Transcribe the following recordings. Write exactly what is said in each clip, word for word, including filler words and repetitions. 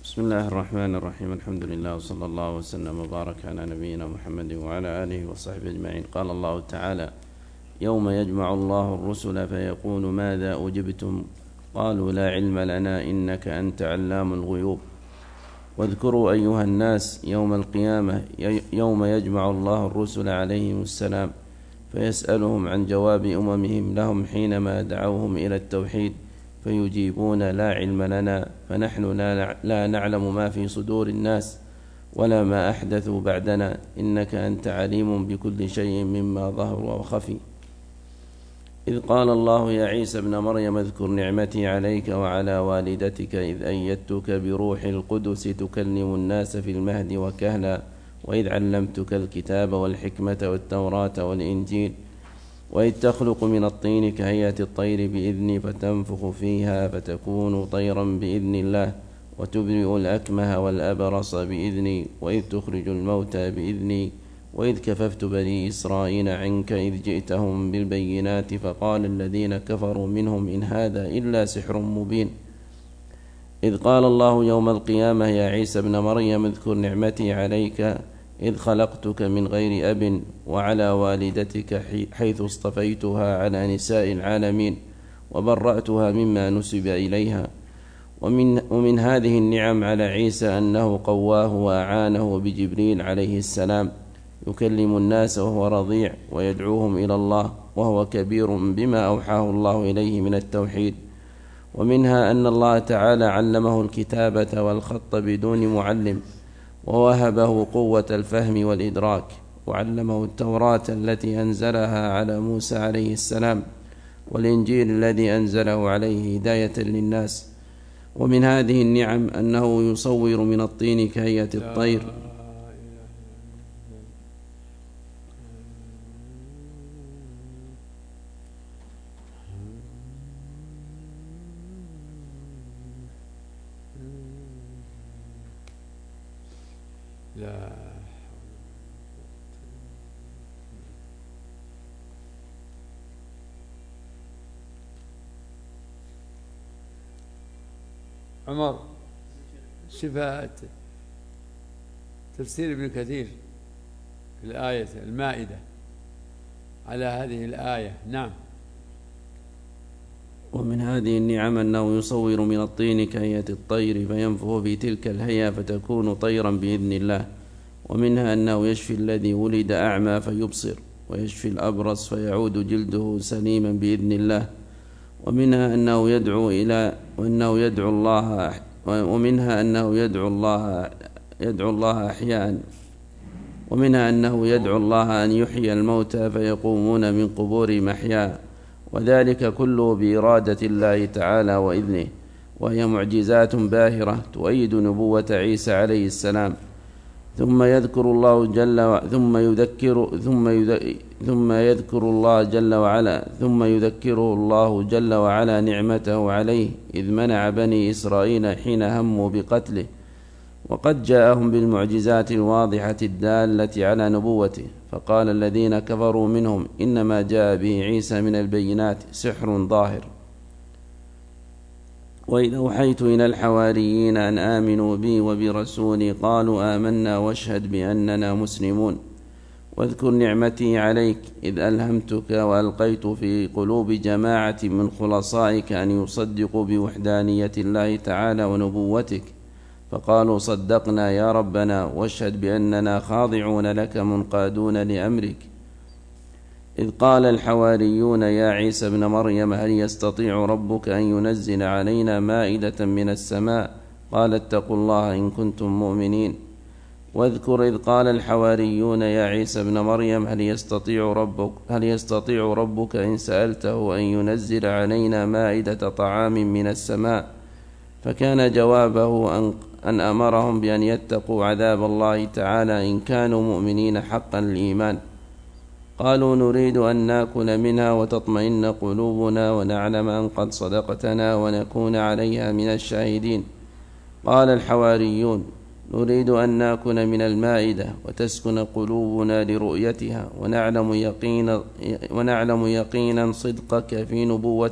بسم الله الرحمن الرحيم. الحمد لله وصلى الله وسلم وبارك على نبينا محمد وعلى آله وصحبه أجمعين. قال الله تعالى: يوم يجمع الله الرسل فيقول ماذا أجبتم؟ قالوا لا علم لنا إنك أنت علام الغيوب. واذكروا أيها الناس يوم القيامة يوم يجمع الله الرسل عليهم السلام فيسألهم عن جواب أممهم لهم حينما دعوهم إلى التوحيد فيجيبون لا علم لنا فنحن لا نعلم ما في صدور الناس ولا ما أحدثوا بعدنا إنك أنت عليم بكل شيء مما ظهر وخفي. إذ قال الله يا عيسى ابن مريم اذكر نعمتي عليك وعلى والدتك إذ أيدتك بروح القدس تكلم الناس في المهد وكهلا وإذ علمتك الكتاب والحكمة والتوراة والإنجيل وإذ تخلق من الطين كهيئة الطير بإذني فتنفخ فيها فتكون طيرا بإذن الله وتبرئ الأكمه والأبرص بإذني وإذ تخرج الموتى بإذني وإذ كففت بني إسرائيل عنك إذ جئتهم بالبينات فقال الذين كفروا منهم إن هذا إلا سحر مبين. إذ قال الله يوم القيامة يا عيسى ابن مريم اذكر نعمتي عليك إذ خلقتك من غير أب وعلى والدتك حيث اصطفيتها على نساء العالمين وبرأتها مما نسب إليها. ومن, ومن هذه النعم على عيسى أنه قواه وأعانه بجبريل عليه السلام يكلم الناس وهو رضيع ويدعوهم إلى الله وهو كبير بما أوحاه الله إليه من التوحيد. ومنها أن الله تعالى علمه الكتابة والخط بدون معلم ووهبه قوة الفهم والإدراك وعلمه التوراة التي أنزلها على موسى عليه السلام والإنجيل الذي أنزله عليه هداية للناس. ومن هذه النعم أنه يصور من الطين كهيئة الطير لا عمر شفاء تفسير ابن كثير في الآية المائدة على هذه الآية. نعم. ومن هذه النعم أنه يصور من الطين كهيئة الطير فينفخ في تلك الهيئة فتكون طيرا بإذن الله. ومنها أنه يشفي الذي ولد أعمى فيبصر ويشفي الأبرص فيعود جلده سليما بإذن الله. ومنها أنه يدعو إلى وأنه يدعو الله ومنها أنه يدعو الله يدعو الله أحياء ومنها أنه يدعو الله أن يحيي الموتى فيقومون من قبورهم أحياء وذلك كله بإرادة الله تعالى وإذنه. وهي معجزات باهرة تؤيد نبوة عيسى عليه السلام. ثم يذكر الله جل و... ثم يذكر ثم يذ... ثم يذكر الله جل وعلا ثم يذكره الله جل وعلا نعمته عليه إذ منع بني إسرائيل حين هموا بقتله وقد جاءهم بالمعجزات الواضحة الدالة على نبوته. فقال الذين كفروا منهم إنما جاء به عيسى من البينات سحر ظاهر. وإذا أوحيت إلى الحواريين أن آمنوا بي وبرسولي قالوا آمنا واشهد بأننا مسلمون. واذكر نعمتي عليك إذ ألهمتك وألقيت في قلوب جماعة من خلصائك أن يصدقوا بوحدانية الله تعالى ونبوتك فقالوا صدقنا يا ربنا واشهد بأننا خاضعون لك منقادون لأمرك. إذ قال الحواريون يا عيسى ابن مريم هل يستطيع ربك أن ينزل علينا مائدة من السماء؟ قال اتقوا الله إن كنتم مؤمنين. واذكر إذ قال الحواريون يا عيسى ابن مريم هل يستطيع ربك هل يستطيع ربك إن سألته أن ينزل علينا مائدة طعام من السماء؟ فكان جوابه أن, أن أمرهم بأن يتقوا عذاب الله تعالى إن كانوا مؤمنين حقا الإيمان. قالوا نريد أن نأكل منها وتطمئن قلوبنا ونعلم أن قد صدقتنا ونكون عليها من الشاهدين. قال الحواريون نريد أن نأكل من المائدة وتسكن قلوبنا لرؤيتها ونعلم يقينا, ونعلم يقينا صدقك في نبوتك.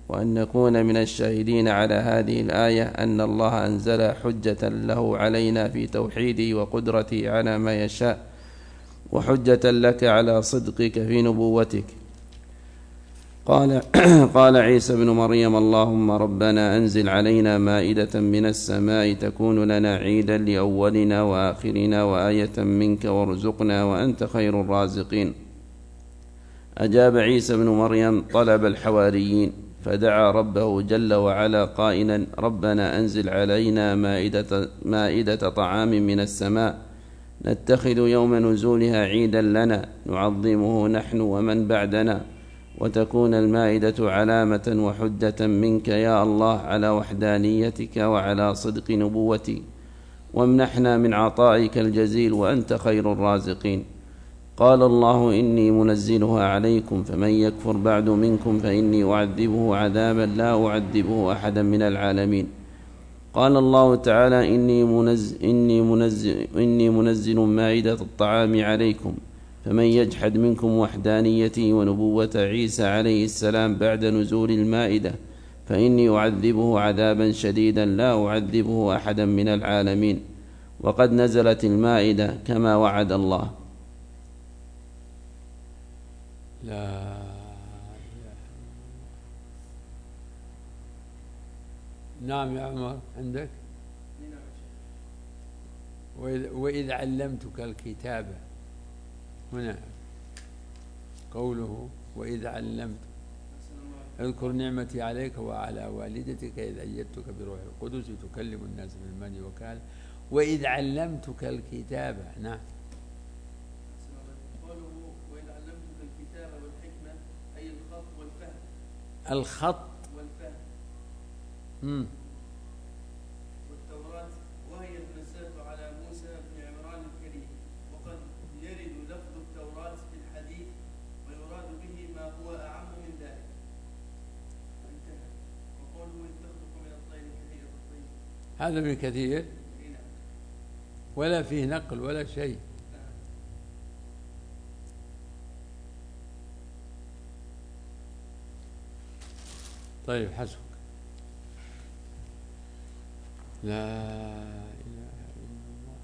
وأن نكون من الشاهدين على هذه الآية أن الله أنزل حجة له علينا في توحيده وقدرته على ما يشاء، وحجة لك على صدقك في نبوتك. قال, قال عيسى بن مريم: اللهم ربنا أنزل علينا مائدة من السماء تكون لنا عيدا لأولنا وآخرنا وآية منك وارزقنا وأنت خير الرازقين. أجاب عيسى بن مريم طلب الحواريين، فدعا ربه جل وعلا قائلا: ربنا أنزل علينا مائدة, مائدة طعام من السماء نتخذ يوم نزولها عيدا لنا نعظمه نحن ومن بعدنا، وتكون المائدة علامة وحجة منك يا الله على وحدانيتك وعلى صدق نبوتي، وامنحنا من عطائك الجزيل وأنت خير الرازقين. قال الله: إني منزلها عليكم فمن يكفر بعد منكم فإني أعذبه عذابا لا أعذبه أحدا من العالمين. قال الله تعالى: إني منزل, إني منزل, إني منزل مائدة الطعام عليكم فمن يجحد منكم وحدانيتي ونبوة عيسى عليه السلام بعد نزول المائدة فإني أعذبه عذابا شديدا لا أعذبه أحدا من العالمين. وقد نزلت المائدة كما وعد الله. لا نعم يا عمر عندك. وإذ, وإذ علمتك الكتاب، هنا قوله وإذ علمت، اذكر نعمتي عليك وعلى والدتك إذ أيدتك بروح القدس تكلم الناس بالمهد وكهلا وإذ علمتك الكتاب. نعم. قوله وإذ علمتك الكتاب والحكمة أي الخط والفهم. الخط والفهم. امم والتوراة وهي المنزلة على موسى بن عمران الكريم. وقد يرد لفظ التوراة في الحديث ويراد به ما هو أعم من ذلك. انتهى. وقوله إذ تخلق من الطير كثير الطير، هذا من كثير ولا فيه نقل ولا شيء. طيب حسبك. لا إله إلا الله.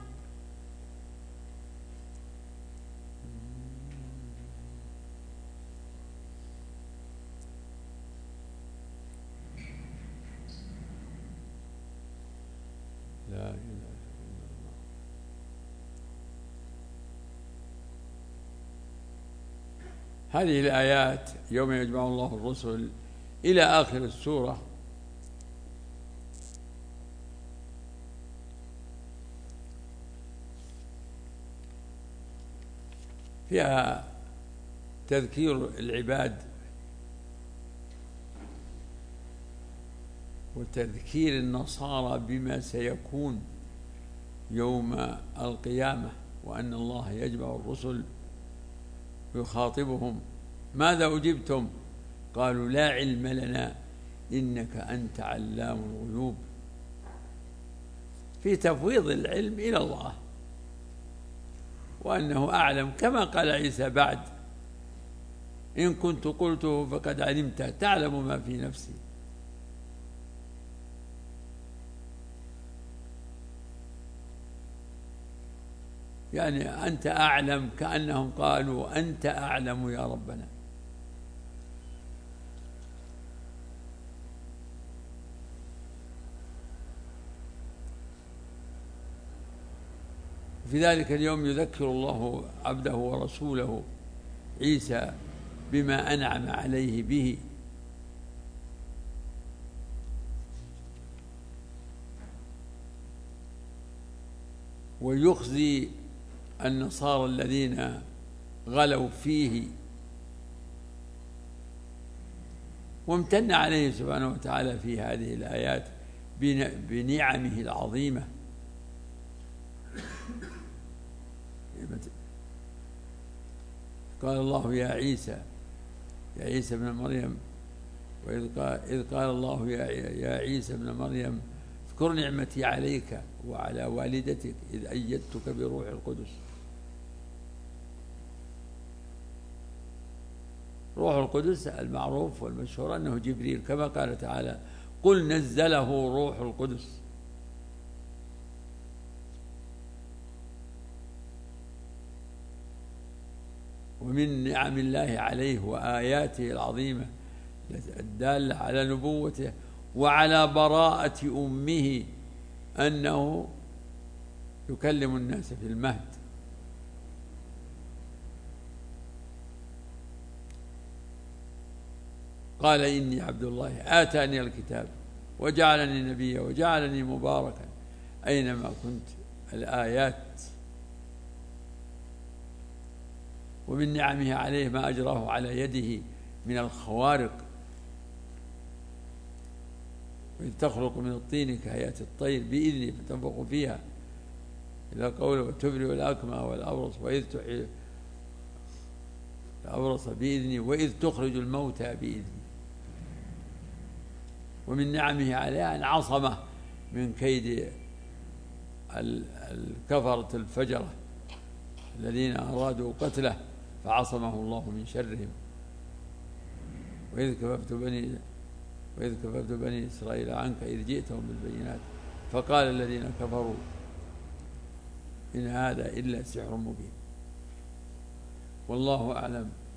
لا إله إلا الله. هذه الآيات يوم يجمع الله الرسل إلى آخر السورة فيها تذكير العباد وتذكير النصارى بما سيكون يوم القيامة، وأن الله يجمع الرسل ويخاطبهم: ماذا أجبتم؟ قالوا: لا علم لنا إنك أنت علام الغيوب، في تفويض العلم إلى الله، وأنه أعلم كما قال عيسى بعد: إن كنت قلته فقد علمت تعلم ما في نفسي. يعني أنت أعلم، كأنهم قالوا أنت أعلم يا ربنا. في ذلك اليوم يذكر الله عبده ورسوله عيسى بما أنعم عليه به، ويخزي النصارى الذين غلوا فيه، وامتن عليه سبحانه وتعالى في هذه الآيات بنعمه العظيمة. قال الله يا عيسى يا عيسى ابن مريم، وإذ قال, إذ قال الله يا, يا عيسى ابن مريم اذكر نعمتي عليك وعلى والدتك إذ أيدتك بروح القدس. روح القدس المعروف والمشهور أنه جبريل، كما قال تعالى قل نزله روح القدس. ومن نعم الله عليه وآياته العظيمة الدالة على نبوته وعلى براءة أمه أنه يكلم الناس في المهد. قال إني عبد الله آتاني الكتاب وجعلني نبيا وجعلني مباركا أينما كنت، الآيات. ومن نعمه عليه ما أجراه على يده من الخوارق، وإذ تخلق من الطين كهيئة الطير بإذنه فتنفخ فيها، إلى قوله وتبرئ الأكمى والأبرص وإذ تحيي الأبرص بإذنه وإذ تخرج الموتى بإذنه. ومن نعمه عليه أن عصمه من كيد الكفرة الفجرة الذين أرادوا قتله فعصمه الله من شرهم. وإذ كففت بني وإذ كففت بني إسرائيل عنك إذ جئتهم بالبينات فقال الذين كفروا إن هذا إلا سحر مبين. والله أعلم.